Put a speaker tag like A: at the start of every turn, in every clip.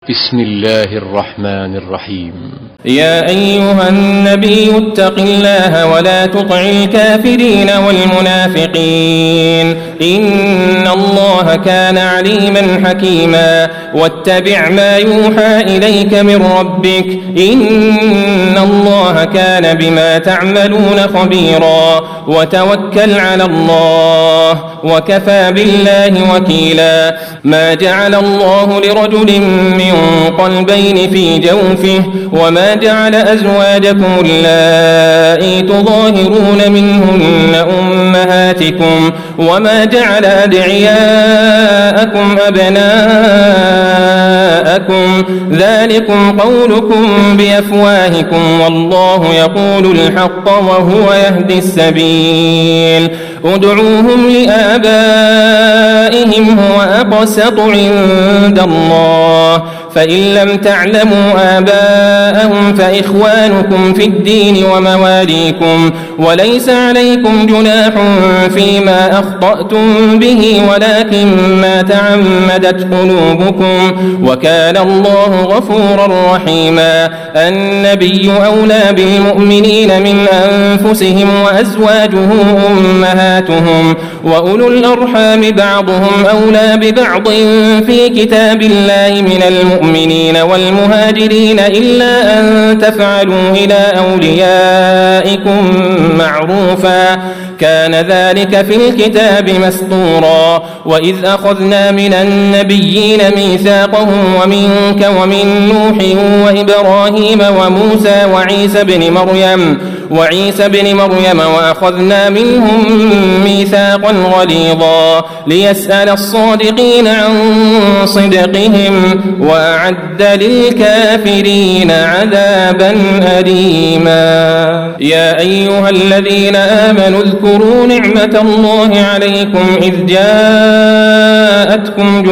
A: بسم الله الرحمن الرحيم.
B: يا أيها النبي اتق الله ولا تطع الكافرين والمنافقين إن الله كان عليما حكيما واتبع ما يوحى إليك من ربك إن الله كان بما تعملون خبيرا وتوكل على الله وكفى بالله وكيلا. ما جعل الله لرجل من قلبين في جوفه وما جعل أزواجكم اللائي تظاهرون منهن أمهاتكم وما جعل أدعياءكم أبناءكم ذلكم قولكم بأفواهكم والله يقول الحق وهو يهدي السبيل. ادعوهم لآبائهم هو أقسط عند الله فإن لم تعلموا آباءهم فإخوانكم في الدين ومواليكم وليس عليكم جناح فيما أخطأتم به ولكن ما تعمدت قلوبكم وكان الله غفورا رحيما. النبي أولى بالمؤمنين من أنفسهم وأزواجه أمهاتهم وأولو الأرحام بعضهم أولى ببعض في كتاب الله من المؤمنين والمهاجرين إلا أن تفعلوا إلى أوليائكم معروفا كان ذلك في الكتاب مسطورا. وإذ أخذنا من النبيين ميثاقهم ومنك ومن نوح وإبراهيم وموسى وعيسى بن مريم وأخذنا منهم ميثاقا غليظا ليسأل الصادقين عن صدقهم وأعد للكافرين عذابا أليما. يا أيها الذين آمنوا اذكروا نعمة الله عليكم إذ جاءتكم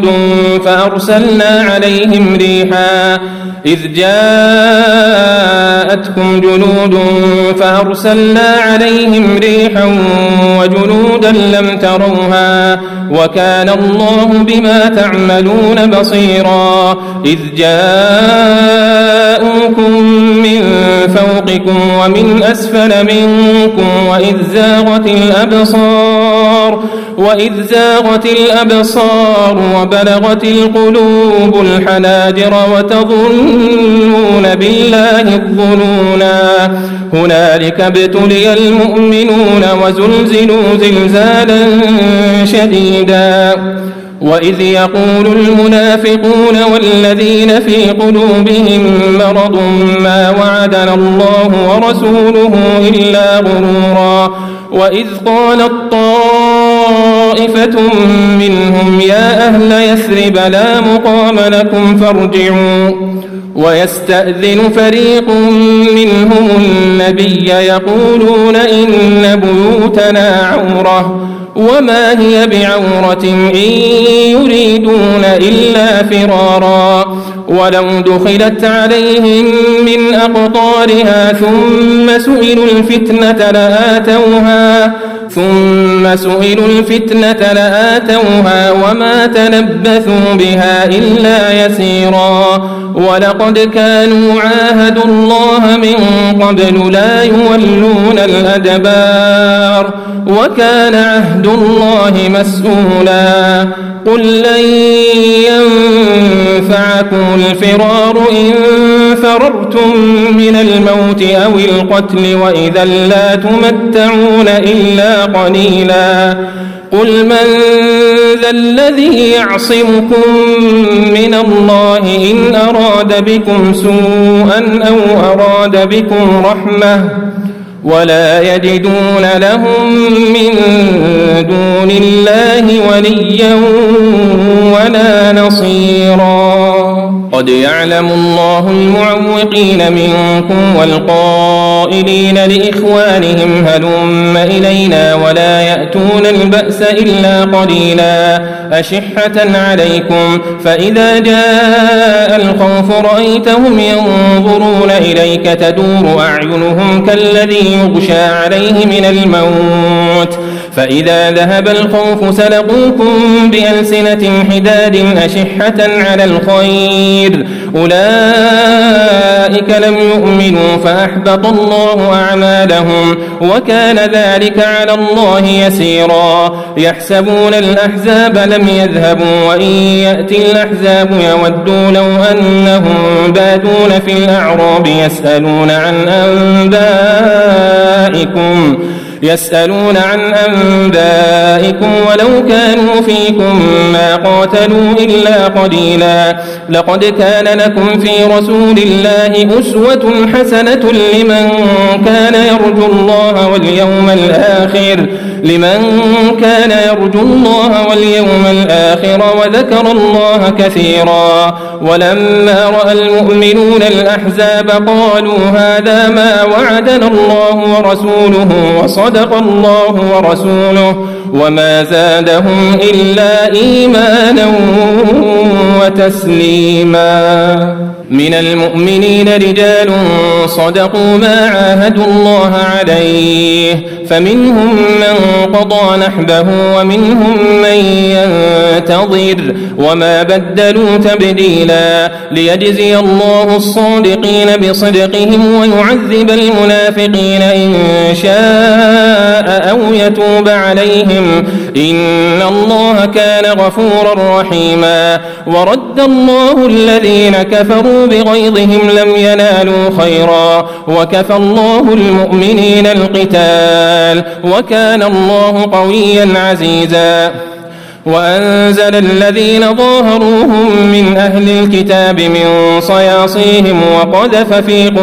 B: جنود فأرسلنا عليهم ريحا وجنودا لم تروها وكان الله بما تعملون بصيرا. إذ جاءوكم من فوقكم ومن أسفل منكم وإذ زاغت الأبصار وبلغت القلوب الحناجر وتظنون بالله الظنونا. هنالك ابتلي المؤمنون وزلزلوا زلزالا شديدا. وإذ يقول المنافقون والذين في قلوبهم مرض ما وعدنا الله ورسوله إلا غرورا. وإذ قالت طائفة منهم يا أهل يثرب لا مقام لكم فارجعوا ويستأذن فريق منهم النبي يقولون إن بيوتنا عورة وما هي بعورة إن يريدون إلا فرارا. ولو دخلت عليهم من أقطارها ثم سئلوا الفتنة لآتوها وما تلبثوا بها إلا يسيرا. ولقد كانوا عاهدوا الله من قبل لا يولون الأدبار وكان عهد الله مسؤولا. قل لن ينفعكم الفرار إن فررتم من الموت أو القتل وإذا لا تمتعون إلا قليلا. قل من ذا الذي يعصمكم من الله إن أراد بكم سوءا أو أراد بكم رحمة ولا يجدون لهم من دون الله وليا ولا نصيرا. قد يعلم الله المعوقين منكم والقائلين لإخوانهم هلم إلينا ولا يأتون البأس إلا قليلا أشحة عليكم فإذا جاء الخوف رأيتهم ينظرون إليك تدور أعينهم كالذي يغشى عليه من الموت فإذا ذهب الخوف سلقوكم بألسنة حداد أشحة على الخير أولئك لم يؤمنوا فأحبط الله أعمالهم وكان ذلك على الله يسيرا يحسبون الأحزاب لم يذهبوا وإن يأتي الأحزاب يودوا لو أنهم بادون في الأعراب يسألون عن أنبائكم ولو كانوا فيكم ما قاتلوا إلا قليلا لقد كان لكم في رسول الله أسوة حسنة لمن كان يرجو الله واليوم الآخر وذكر الله كثيرا ولما رأى المؤمنون الأحزاب قالوا هذا ما وعدنا الله ورسوله وصدق الله ورسوله وما زادهم إلا إيمانا وتسليما من المؤمنين رجال صدقوا ما عاهدوا الله عليه فمنهم من قضى نحبه ومنهم من ينتظر وما بدلوا تبديلا ليجزي الله الصادقين بصدقهم ويعذب المنافقين إن شاء أو يتوب عليهم إن الله كان غفورا رحيما ورد الله الذين كفروا بغيظهم لم ينالوا خيرا وكفى الله المؤمنين القتال وكان الله قويا عزيزا وأنزل الذين ظاهروهم من أهل الكتاب من صياصيهم وقذف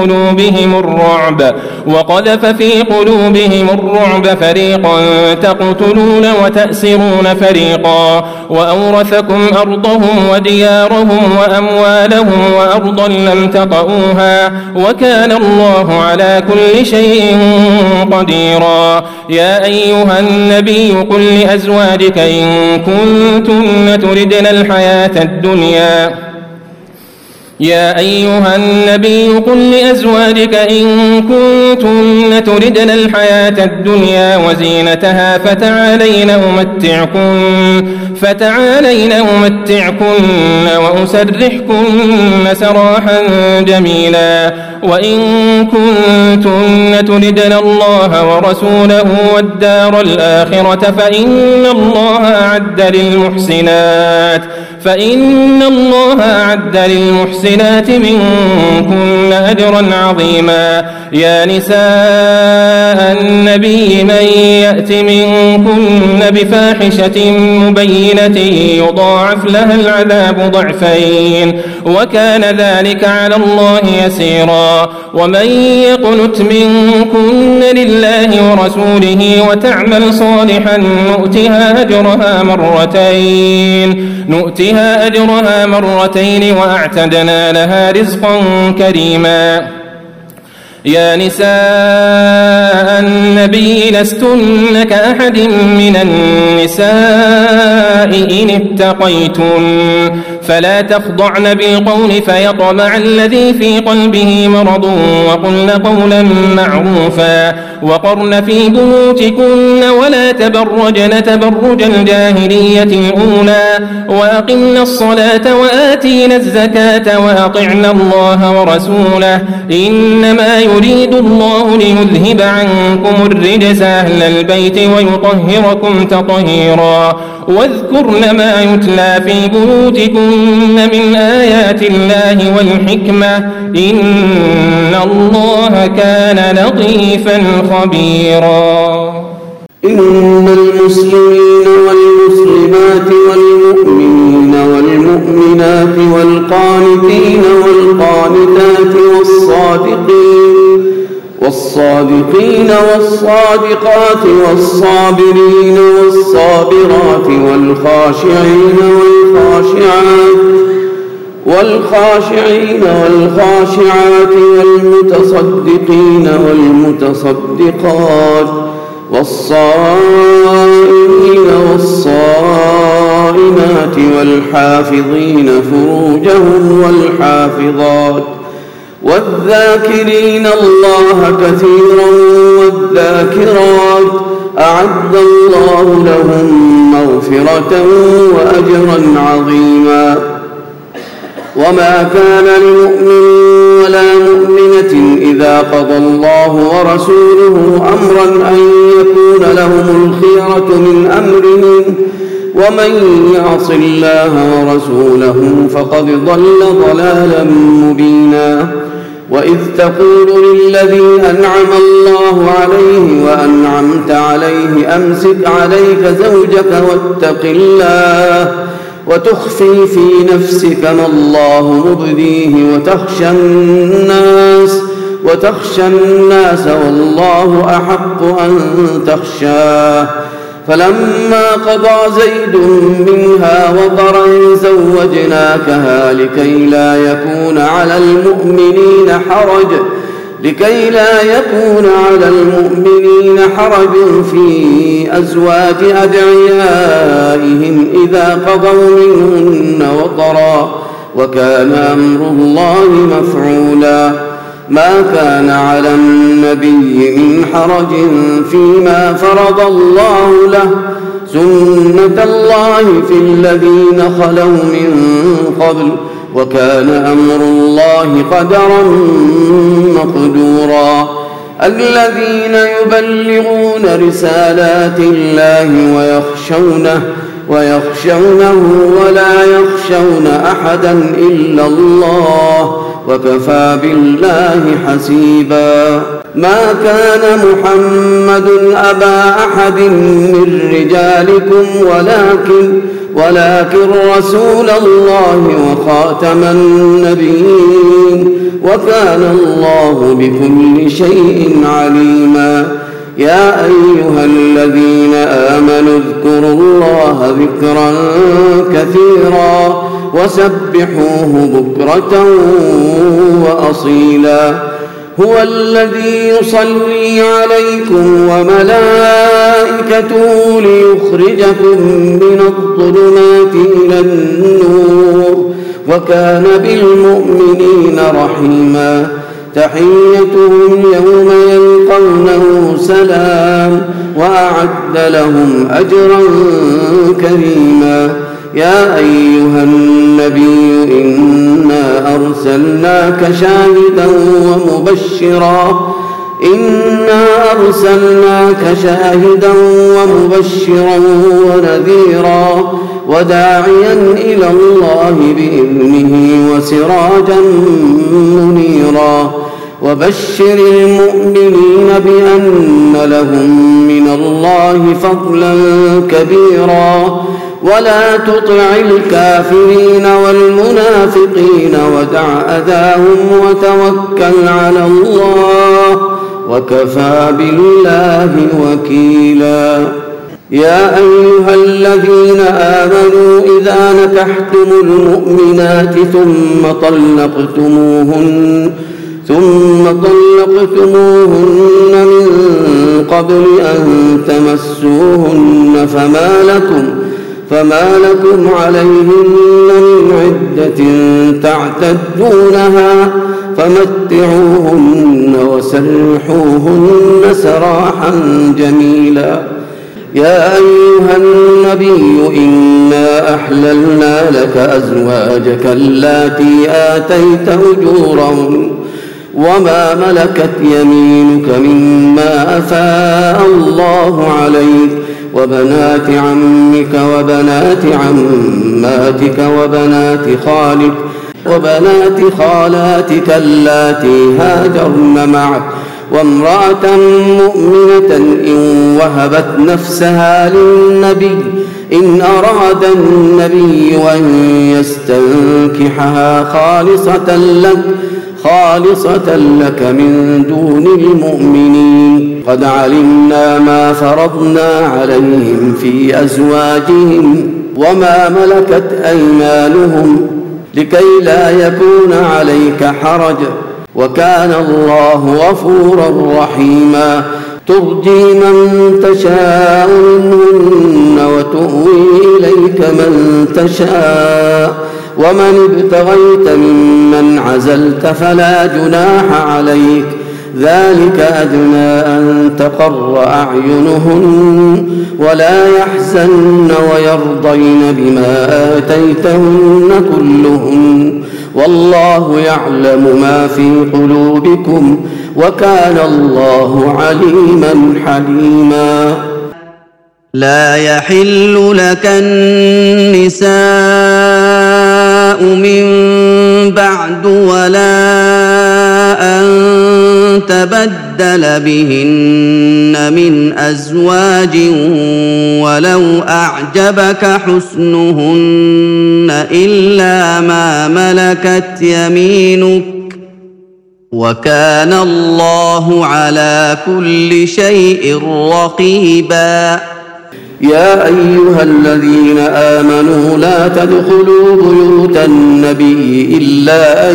B: في قلوبهم الرعب فريقا تقتلون وتأسرون فريقا وأورثكم أرضهم وديارهم وأموالهم وأرضا لم تطئوها وكان الله على كل شيء قديرا يا أيها النبي قل لأزواجك إن كنتن تردن الحياة الدنيا وزينتها فتعالين أمتعكن وأسرحكن سراحا جميلا وإن كنتن تردن الله ورسوله والدار الآخرة فإن الله أعد للمحسنات منكن أجرا عظيما يا نساء النبي من يأت منكن بفاحشة مبينة يضاعف لها العذاب ضعفين وكان ذلك على الله يسيرا ومن يقنت منكن لله ورسوله وتعمل صالحا نؤتها أجرها مرتين وأعتدنا لها رزقا كريما يا نساء النبي لستن كأحد من النساء إن اتقيتن فلا تخضعن بالقول فيطمع الذي في قلبه مرض وقلن قولا معروفا وقرن في بيوتكن ولا تبرجن تبرج الجاهلية الأولى وأقمن الصلاة وآتينا الزكاة وأطعنا الله ورسوله إنما يريد الله ليذهب عنكم الرجس أهل البيت ويطهركم تطهيرا واذكرن ما يتلى في بيوتكن من آيات الله والحكمة إن الله كان لطيفا خبيرا
C: إن المسلمين والمسلمات والمؤمنين والمؤمنات والقانتين والقانتات والصادقين والصادقات والصابرين والصابرات والخاشعين والخاشعات والمتصدقين والمتصدقات والصائمين والصائمات والحافظين فروجهم والحافظات والذاكرين الله كثيرا والذاكرات أعد الله لهم مغفرة وأجرا عظيما. وما كان لمؤمن ولا مؤمنة إذا قضى الله ورسوله أمرا أن يكون لهم الخيرة من أمرهم ومن يعص الله ورسوله فقد ضل ضلالا مبينا. وإذ تقول للذي أنعم الله عليه وأنعمت عليه أمسك عليك زوجك واتق الله وتخفي في نفسك ما الله مبديه وتخشى الناس والله أحق أن تخشاه. فلما قضى زيد منها وطرا زوجناكها لكي لا يكون على المؤمنين حرج في أزواج أدعيائهم إذا قضوا منهن وطرا وكان أمر الله مفعولا. ما كان على النبي من حرج فيما فرض الله له سنة الله في الذين خلوا من قبل وكان أمر الله قدرا مقدورا. الذين يبلغون رسالات الله ويخشونه ولا يخشون أحدا إلا الله وكفى بالله حسيبا. ما كان محمد أبا أحد من رجالكم ولكن رسول الله وخاتم النبيين وكان الله بكل شيء عليما. يا أيها الذين آمنوا اذكروا الله ذكرا كثيرا وسبحوه بكرة وأصيلا. هو الذي يصلي عليكم وملائكته ليخرجكم من الظلمات إلى النور وكان بالمؤمنين رحيما. تحيتهم يوم يلقونه سلام وأعد لهم أجرا كريما. يا أيها النبي إنا أرسلناك شاهدا ومبشرا ونذيرا وداعيا إلى الله بإذنه وسراجا منيرا. وبشر المؤمنين بأن لهم من الله فضلا كبيرا. ولا تطع الكافرين والمنافقين ودع أذاهم وتوكل على الله وكفى بالله وكيلا. يا أيها الذين آمنوا إذا نكحتم المؤمنات ثم طلقتموهن من قبل أن تمسوهن فما لكم عليهن من عدة تعتدونها فمتعوهن وسرحوهن سراحا جميلا. يا أيها النبي إنا أحللنا لك أزواجك اللاتي آتيت أجورهن وما ملكت يمينك مما أفاء الله عليك وبنات عمك وبنات عماتك وبنات خالاتك اللاتي هاجرن معك وامرأة مؤمنة إن وهبت نفسها للنبي إن أراد النبي أن يستنكحها خالصة لك من دون المؤمنين. قد علمنا ما فرضنا عليهم في أزواجهم وما ملكت أيمانهم لكي لا يكون عليك حرج وكان الله غفورا رحيما. ترجي من تشاء منهن وتؤوي إليك من تشاء ومن ابتغيت ممن عزلت فلا جناح عليك ذلك أدنى أن تقر أعينهن ولا يحزن ويرضين بما آتيتهن كلهن والله يعلم ما في قلوبكم وكان الله عليما حليما.
D: لا يحل لك النساء من بعد ولا أن تبدل بهن من أزواج ولو أعجبك حسنهن إلا ما ملكت يمينك وكان الله على كل شيء رقيبا.
C: يا أيها الذين آمنوا لا تدخلوا بيوت النبي إلا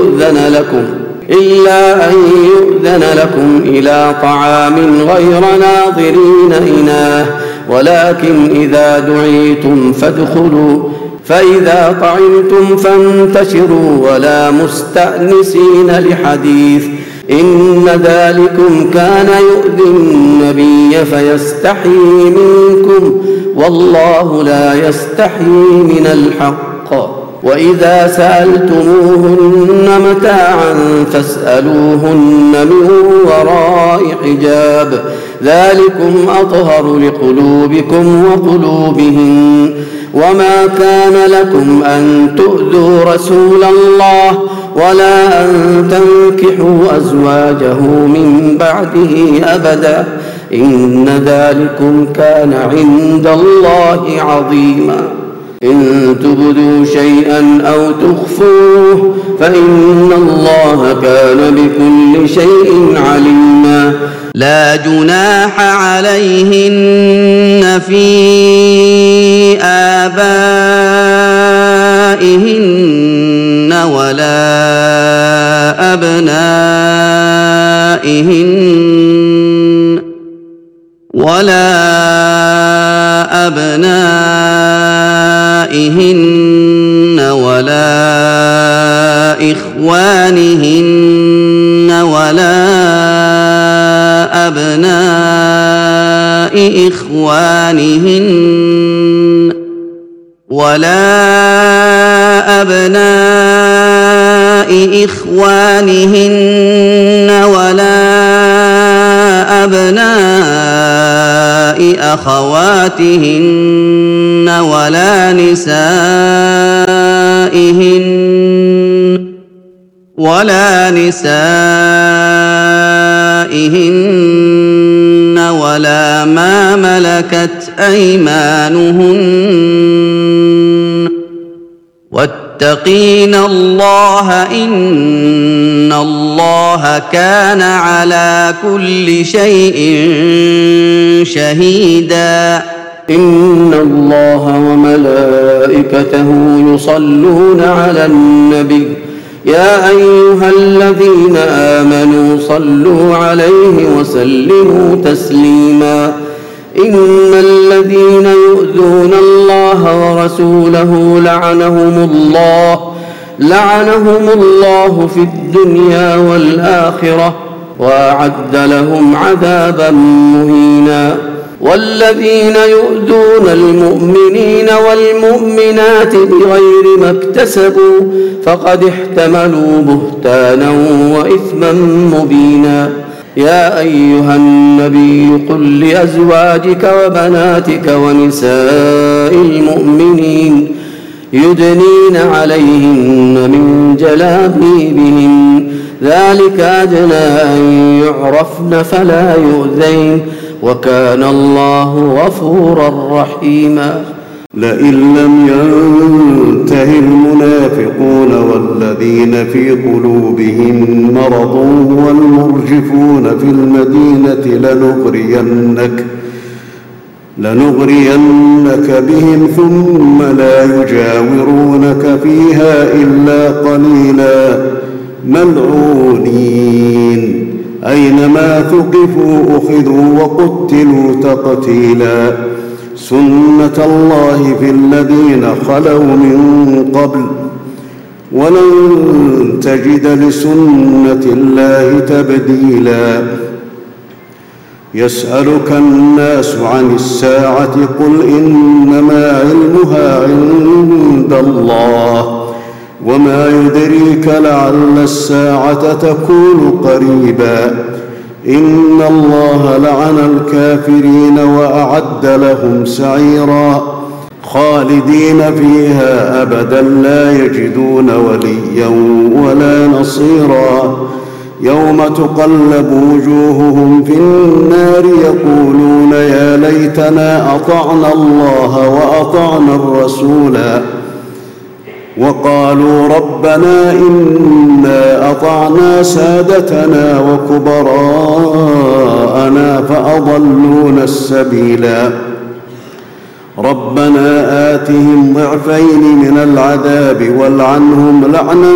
C: أن يؤذن لكم إلى طعام غير ناظرين إناه ولكن إذا دعيتم فادخلوا فإذا طعمتم فانتشروا ولا مستأنسين لحديث إن ذلكم كان يؤذي النبي فيستحيي منكم والله لا يستحيي من الحق وإذا سألتموهن متاعا فاسألوهن من وراء حجاب ذلكم أطهر لقلوبكم وقلوبهن وما كان لكم أن تؤذوا رسول الله ولا أن تنكحوا أزواجه من بعده أبدا إن ذلكم كان عند الله عظيما. إن تبدوا شيئا أو تخفوه فإن الله كان بكل شيء عليما.
D: لا جناح عليهن في آبائهن ولا أبنائهن ولا إخوانهن ولا أبناء إخوانهن ولا أبناء أخواتهن ولا نسائهن ولا ما ملكت أيمانهن واتقين الله إن الله كان على كل شيء شهيدا.
C: إن الله وملائكته يصلون على النبي يا أيها الذين آمنوا صلوا عليه وسلموا تسليما. إن الذين يؤذون الله ورسوله لعنهم الله في الدنيا والآخرة وأعد لهم عذابا مهينا. والذين يؤذون المؤمنين والمؤمنات بغير ما اكتسبوا فقد احتملوا بهتانا وإثما مبينا. يا أيها النبي قل لأزواجك وبناتك ونساء المؤمنين يدنين عليهن من جلابيبهن ذلك أدنى أن يعرفن فلا يؤذين وكان الله غفورا رحيما.
E: لئن لم ينته المنافقون والذين في قلوبهم مرض والمرجفون في المدينة لنغرينك بهم ثم لا يجاورونك فيها إلا قليلا ملعونين أينما ثقفوا أخذوا وقتلوا تقتيلا سنة الله في الذين خلوا من قبل ولن تجد لسنة الله تبديلا يسألك الناس عن الساعة قل إنما علمها عند الله وما يدريك لعل الساعة تكون قريبا إن الله لعن الكافرين وأعد لهم سعيرا خالدين فيها أبدا لا يجدون وليا ولا نصيرا يوم تقلب وجوههم في النار يقولون يا ليتنا أطعنا الله وأطعنا الرسولا وقالوا ربنا إنا أطعنا سادتنا وكبراءنا فأضلونا السبيلا ربنا آتهم ضعفين من العذاب والعنهم لعنا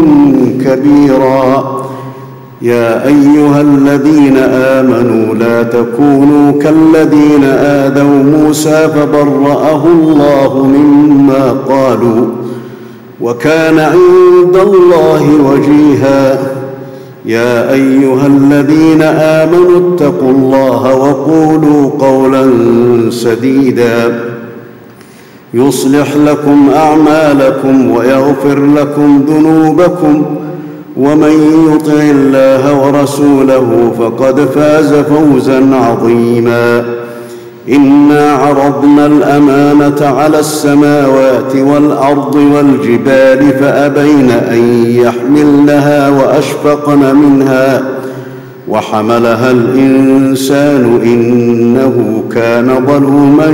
E: كبيرا يا أيها الذين آمنوا لا تكونوا كالذين آذوا موسى فبرأه الله مما قالوا وكان عند الله وجيها يا أيها الذين آمنوا اتقوا الله وقولوا قولا سديدا يصلح لكم أعمالكم ويغفر لكم ذنوبكم ومن يطع الله ورسوله فقد فاز فوزا عظيما إنا عرضنا الأمانة على السماوات والأرض والجبال فأبين أن يحملنها وأشفقن منها وحملها الإنسان إنه كان ظلوما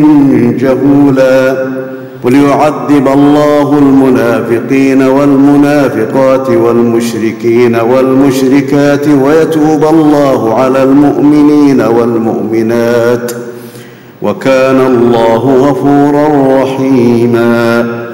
E: جهولا وليعذب الله المنافقين والمنافقات والمشركين والمشركات ويتوب الله على المؤمنين والمؤمنات وكان الله غفورا رحيما